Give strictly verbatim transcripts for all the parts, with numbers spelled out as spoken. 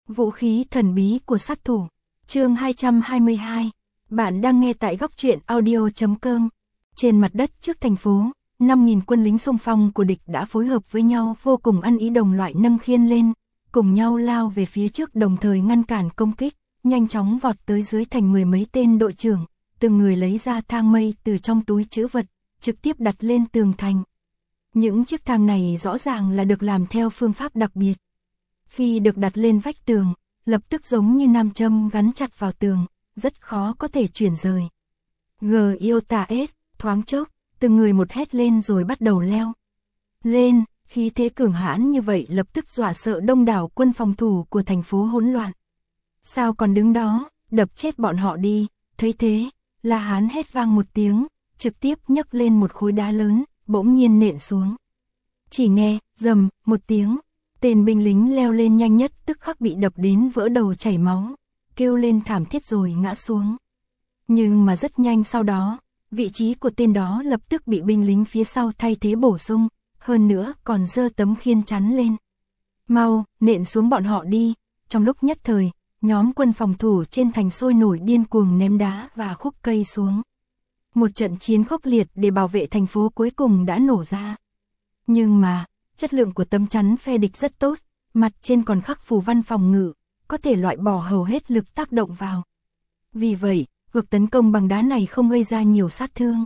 Vũ khí thần bí của sát thủ. Chương hai trăm hai mươi hai. Bạn đang nghe tại góc truyện audio chấm com. Trên mặt đất trước thành phố, năm nghìn quân lính xung phong của địch đã phối hợp với nhau vô cùng ăn ý, đồng loại nâng khiên lên, cùng nhau lao về phía trước, đồng thời ngăn cản công kích, nhanh chóng vọt tới dưới thành. Mười mấy tên đội trưởng, từng người lấy ra thang mây từ trong túi trữ vật, trực tiếp đặt lên tường thành. Những chiếc thang này rõ ràng là được làm theo phương pháp đặc biệt. Khi được đặt lên vách tường, lập tức giống như nam châm gắn chặt vào tường, rất khó có thể chuyển rời. Giota S, thoáng chốc, từng người một hét lên rồi bắt đầu leo lên, khí thế cường hãn như vậy lập tức dọa sợ đông đảo quân phòng thủ của thành phố hỗn loạn. Sao còn đứng đó, đập chết bọn họ đi. Thấy thế, La Hán hét vang một tiếng, trực tiếp nhấc lên một khối đá lớn, bỗng nhiên nện xuống. Chỉ nghe, rầm, một tiếng, tên binh lính leo lên nhanh nhất tức khắc bị đập đến vỡ đầu chảy máu, kêu lên thảm thiết rồi ngã xuống. Nhưng mà rất nhanh sau đó, vị trí của tên đó lập tức bị binh lính phía sau thay thế bổ sung, hơn nữa còn giơ tấm khiên chắn lên. Mau, nện xuống bọn họ đi. Trong lúc nhất thời, nhóm quân phòng thủ trên thành sôi nổi điên cuồng ném đá và khúc cây xuống. Một trận chiến khốc liệt để bảo vệ thành phố cuối cùng đã nổ ra. Nhưng mà, chất lượng của tấm chắn phe địch rất tốt, mặt trên còn khắc phù văn phòng ngự, có thể loại bỏ hầu hết lực tác động vào. Vì vậy, cuộc tấn công bằng đá này không gây ra nhiều sát thương.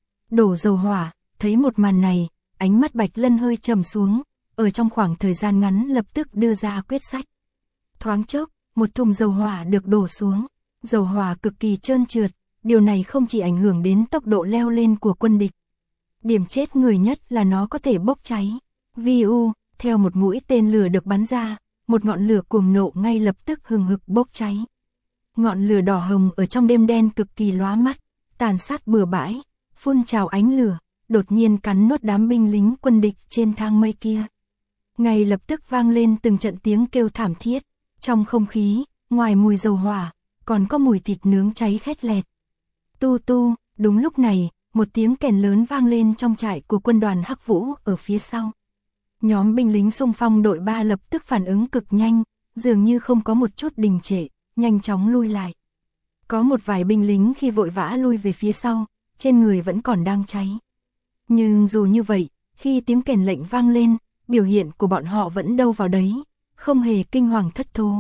Đổ dầu hỏa, thấy một màn này, ánh mắt Bạch Lân hơi trầm xuống, ở trong khoảng thời gian ngắn lập tức đưa ra quyết sách. Thoáng chốc, một thùng dầu hỏa được đổ xuống, dầu hỏa cực kỳ trơn trượt, điều này không chỉ ảnh hưởng đến tốc độ leo lên của quân địch. Điểm chết người nhất là nó có thể bốc cháy. Viu, theo một mũi tên lửa được bắn ra, một ngọn lửa cuồng nộ ngay lập tức hừng hực bốc cháy. Ngọn lửa đỏ hồng ở trong đêm đen cực kỳ lóa mắt, tàn sát bừa bãi, phun trào ánh lửa, đột nhiên cắn nuốt đám binh lính quân địch trên thang mây kia. Ngay lập tức vang lên từng trận tiếng kêu thảm thiết, trong không khí, ngoài mùi dầu hỏa, còn có mùi thịt nướng cháy khét lẹt. Tu tu, đúng lúc này, một tiếng kèn lớn vang lên trong trại của quân đoàn Hắc Vũ ở phía sau. Nhóm binh lính xung phong đội ba lập tức phản ứng cực nhanh, dường như không có một chút đình trệ, nhanh chóng lui lại. Có một vài binh lính khi vội vã lui về phía sau, trên người vẫn còn đang cháy. Nhưng dù như vậy, khi tiếng kèn lệnh vang lên, biểu hiện của bọn họ vẫn đâu vào đấy, không hề kinh hoàng thất thố.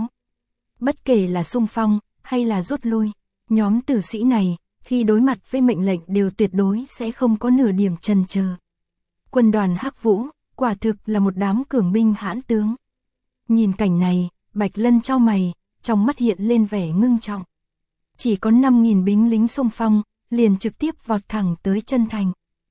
Bất kể là xung phong hay là rút lui, nhóm tử sĩ này khi đối mặt với mệnh lệnh đều tuyệt đối sẽ không có nửa điểm chần chờ. Quân đoàn Hắc Vũ quả thực là một đám cường binh hãn tướng. Nhìn cảnh này, Bạch Lân chau mày, trong mắt hiện lên vẻ ngưng trọng. Chỉ có năm nghìn binh lính xung phong, liền trực tiếp vọt thẳng tới chân thành.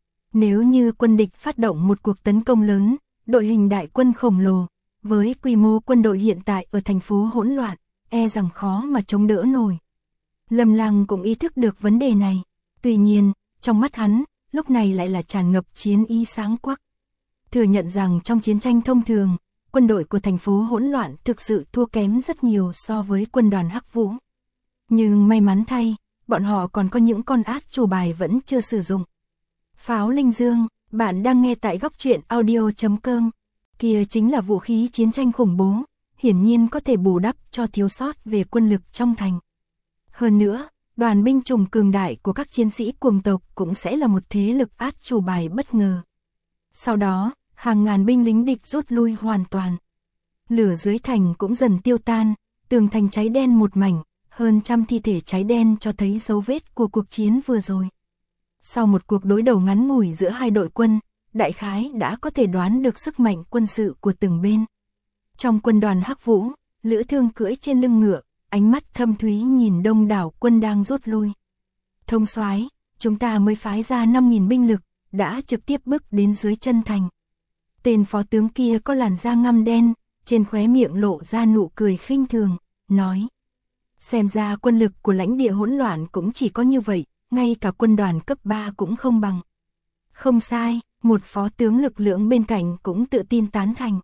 Nếu như quân địch phát động một cuộc tấn công lớn, đội hình đại quân khổng lồ, với quy mô quân đội hiện tại ở thành phố hỗn loạn, e rằng khó mà chống đỡ nổi. Lâm Lang cũng ý thức được vấn đề này, tuy nhiên, trong mắt hắn, lúc này lại là tràn ngập chiến ý sáng quắc. Thừa nhận rằng trong chiến tranh thông thường, quân đội của thành phố hỗn loạn thực sự thua kém rất nhiều so với quân đoàn Hắc Vũ. Nhưng may mắn thay, bọn họ còn có những con át chủ bài vẫn chưa sử dụng. Pháo Linh Dương, bạn đang nghe tại góc truyện audio chấm com. Kia chính là vũ khí chiến tranh khủng bố, hiển nhiên có thể bù đắp cho thiếu sót về quân lực trong thành. Hơn nữa, đoàn binh chủng cường đại của các chiến sĩ cuồng tộc cũng sẽ là một thế lực át chủ bài bất ngờ. Sau đó, hàng ngàn binh lính địch rút lui hoàn toàn. Lửa dưới thành cũng dần tiêu tan, tường thành cháy đen một mảnh, hơn trăm thi thể cháy đen cho thấy dấu vết của cuộc chiến vừa rồi. Sau một cuộc đối đầu ngắn ngủi giữa hai đội quân, đại khái đã có thể đoán được sức mạnh quân sự của từng bên. Trong quân đoàn Hắc Vũ, Lữ Thương cưỡi trên lưng ngựa, ánh mắt thâm thúy nhìn đông đảo quân đang rút lui. Thông soái, chúng ta mới phái ra năm nghìn binh lực, đã trực tiếp bước đến dưới chân thành. Tên phó tướng kia có làn da ngăm đen, trên khóe miệng lộ ra nụ cười khinh thường, nói. Xem ra quân lực của lãnh địa hỗn loạn cũng chỉ có như vậy, ngay cả quân đoàn cấp ba cũng không bằng. Không sai, một phó tướng lực lượng bên cạnh cũng tự tin tán thành.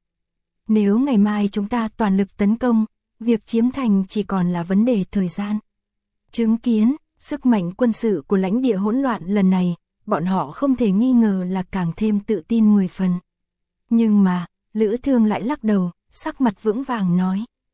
Nếu ngày mai chúng ta toàn lực tấn công, việc chiếm thành chỉ còn là vấn đề thời gian. Chứng kiến, sức mạnh quân sự của lãnh địa hỗn loạn lần này, bọn họ không thể nghi ngờ là càng thêm tự tin mười phần. Nhưng mà, Lữ Thương lại lắc đầu, sắc mặt vững vàng nói.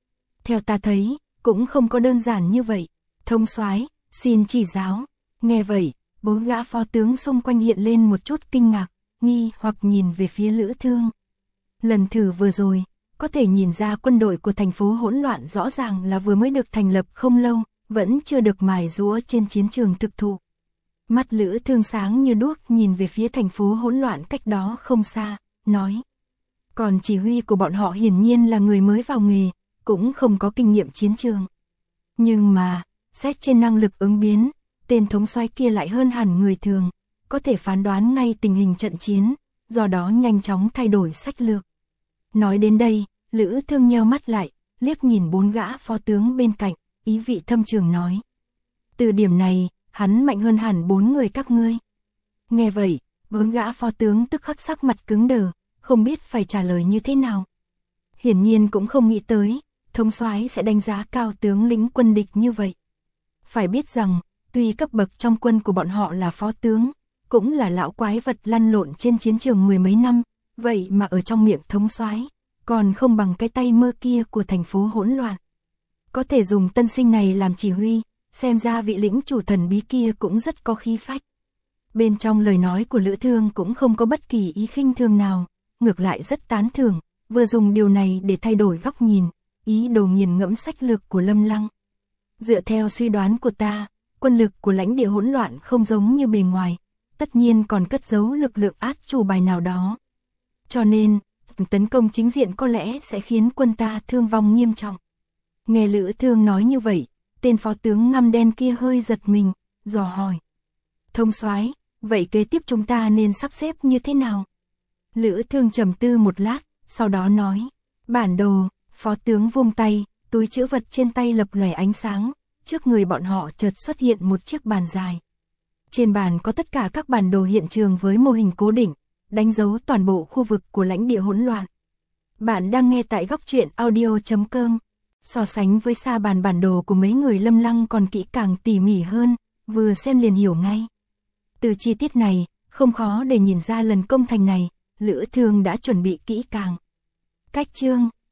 Theo ta thấy, cũng không có đơn giản như vậy. Thông soái, xin chỉ giáo. Nghe vậy, bốn gã phó tướng xung quanh hiện lên một chút kinh ngạc, nghi hoặc nhìn về phía Lữ Thương. Lần thử vừa rồi, có thể nhìn ra quân đội của thành phố hỗn loạn rõ ràng là vừa mới được thành lập không lâu, vẫn chưa được mài giũa trên chiến trường thực thụ. Mắt Lữ Thương sáng như đuốc nhìn về phía thành phố hỗn loạn cách đó không xa, nói. Còn chỉ huy của bọn họ hiển nhiên là người mới vào nghề, cũng không có kinh nghiệm chiến trường. Nhưng mà, xét trên năng lực ứng biến, tên thống soái kia lại hơn hẳn người thường, có thể phán đoán ngay tình hình trận chiến, do đó nhanh chóng thay đổi sách lược. Nói đến đây, Lữ Thương nheo mắt lại, liếc nhìn bốn gã phó tướng bên cạnh, ý vị thâm trường nói. Từ điểm này, hắn mạnh hơn hẳn bốn người các ngươi. Nghe vậy, bốn gã phó tướng tức khắc sắc mặt cứng đờ, không biết phải trả lời như thế nào. Hiển nhiên cũng không nghĩ tới, thống soái sẽ đánh giá cao tướng lĩnh quân địch như vậy. Phải biết rằng, tuy cấp bậc trong quân của bọn họ là phó tướng, cũng là lão quái vật lăn lộn trên chiến trường mười mấy năm, vậy mà ở trong miệng thống soái, còn không bằng cái tay mơ kia của thành phố hỗn loạn. Có thể dùng tân sinh này làm chỉ huy, xem ra vị lĩnh chủ thần bí kia cũng rất có khí phách. Bên trong lời nói của Lữ Thương cũng không có bất kỳ ý khinh thường nào, ngược lại rất tán thưởng, vừa dùng điều này để thay đổi góc nhìn, ý đồ nghiền ngẫm sách lược của Lâm Lăng. Dựa theo suy đoán của ta, quân lực của lãnh địa hỗn loạn không giống như bề ngoài, tất nhiên còn cất giấu lực lượng át chủ bài nào đó. Cho nên, tấn công chính diện có lẽ sẽ khiến quân ta thương vong nghiêm trọng. Nghe Lữ Thương nói như vậy, tên phó tướng ngăm đen kia hơi giật mình, dò hỏi. Thông soái, vậy kế tiếp chúng ta nên sắp xếp như thế nào? Lữ Thương trầm tư một lát, sau đó nói. Bản đồ, phó tướng vung tay, túi trữ vật trên tay lập lòe ánh sáng, trước người bọn họ chợt xuất hiện một chiếc bàn dài. Trên bàn có tất cả các bản đồ hiện trường với mô hình cố định, đánh dấu toàn bộ khu vực của lãnh địa hỗn loạn. Bạn đang nghe tại góc truyện audio chấm com. So sánh với sa bàn bản đồ của mấy người Lâm Lăng còn kỹ càng tỉ mỉ hơn, vừa xem liền hiểu ngay. Từ chi tiết này, không khó để nhìn ra lần công thành này, Lữ Thương đã chuẩn bị kỹ càng. Cách chương,